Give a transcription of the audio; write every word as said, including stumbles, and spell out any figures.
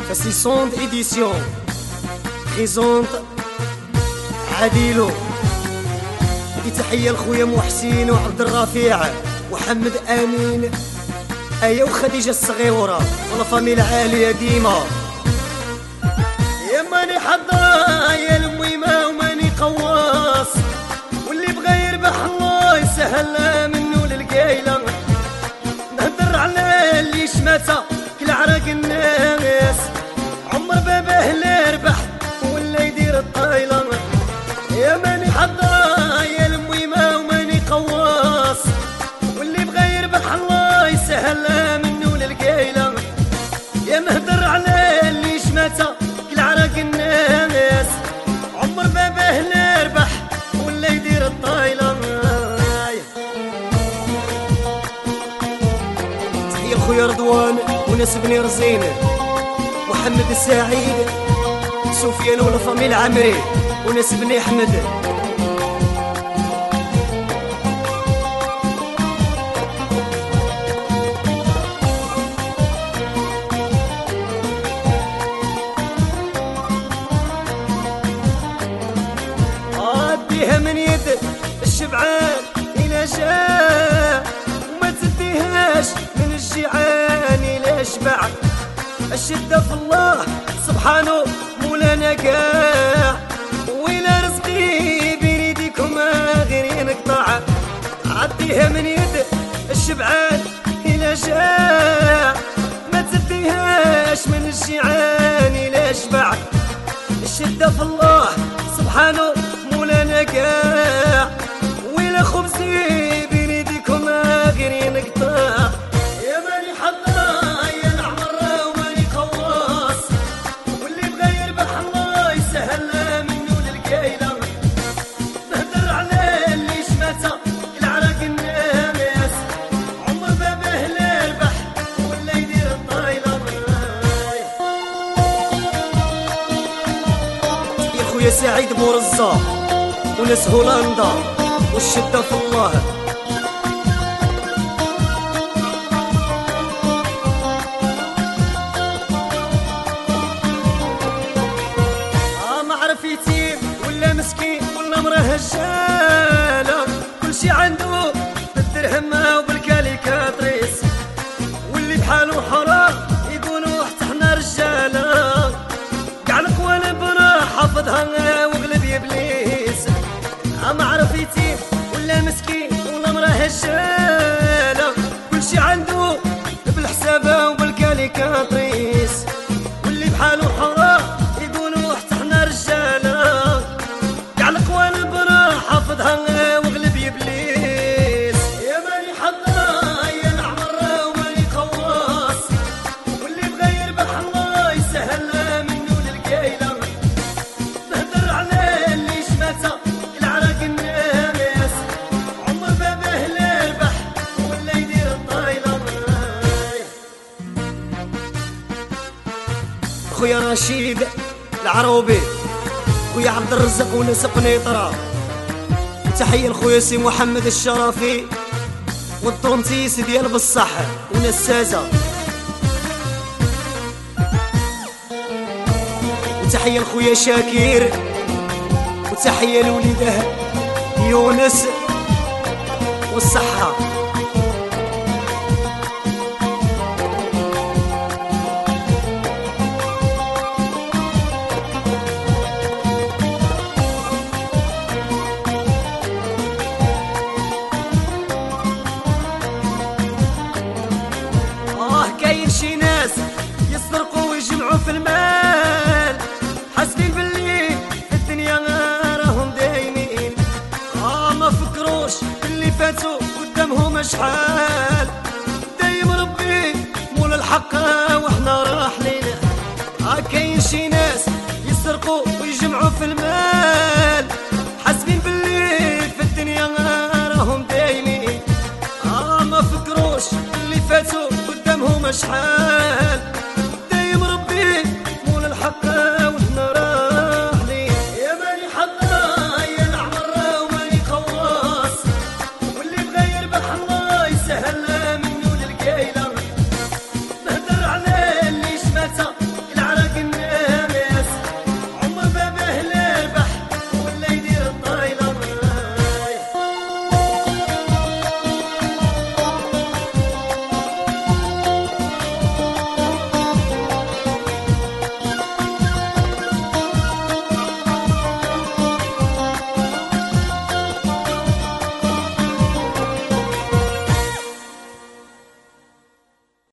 فاسيسوند إديسيون بريزونت عديلو. تحية لخويا محسين وعبد الرفيع وحمد امين ايا وخديجه الصغيره ولا فاميل عاليه ديما. يا ماني حضره يا الميمه وماني قواص، واللي بغى يربح الله يسهل منه للقايله. نهدر على اللي شماته كل عرق الناس، عمر باباه لا ربح ولا يدير الطايله. يا ماني حضره يا الميمه وماني قواص، واللي بغى يربح الله يسهل منه للقايله. يا نهدر على اللي شماته كل عرق الناس، عمر باباه لا ربح ولا يدير الطايله. تحية لخويا رضوان وناس بني رزين، محمد السعيد، سفيان ولا فاميل عمري وناس بني احمد. عديها من يد الشبعان الى جاء، وما تديهاش من الجيعان الى شبع. الشدة في الله سبحانه مولانا كاع، ويلا رزقي بين يديكم غير ينقطع. عديها من يد الشبعان الى جاع، ما تديهاش من الجيعان الى شبع. الشدة في الله سبحانه مولانا كاع، ويلا خبزي بين يديكم غير ينقطع. يا ماني حضره يا العمر وماني قواص، واللي بغى يربح الله يسهل منه للقايله. نهدر على اللي شماته كل عرق الناس، عمر باباه لا ربح ولا يدير الطايله. يا خويا سعيد بورزة وناس هولندا والشدة في الله. آه ما عرف يتيم ولا مسكين ولا مراه هجالة، كل شي عنده بالدرهم وبالكاليكاتريس. واللي بحاله حرام يقولوا حتى حنا رجالة، كاع القوالب راه حافظها وغلب ابليس. ما عرف يتيم ولا مسكين ولا مراه هجالة، كل شي عنده بالحسابة وبالكاليكاتريس. واللي بحاله حرام يقولوا حتى حنا رجالة، كاع القوالب راه حافظها وغلب ابليس. يا ماني حضره يا العمر وماني قواص، واللي بغى يربح الله يسهل منه للقايله. نهدر على اللي شماته كل عرق الناس، عمر باباه لا ربح ولا يدير الطايله. خويا رشيد العروبي، خويا عبد الرزاق وناس قنيطره. تحيه لخويا سي محمد الشرفي والطونتيس ديال بصح وناس سازه. وتحيه لخويا شاكير، وتحيه لوليده يونس والصحه. آه كاين شي ناس يسرقوا ويجمعوا في المال، حاسبين باللي في الدنيا راهم دايمين. آه ما فكروش اللي فاتوا قدامهم شحال، دايم ربي مول الحق واحنا راحلين. آه كاين شي ناس يسرقوا ويجمعوا في المال، حاسبين باللي في الدنيا راهم دايمين. آه ما فكروش اللي فاتوا قدامهم شحال، دايم ربي مول الحق واحنا راحلين.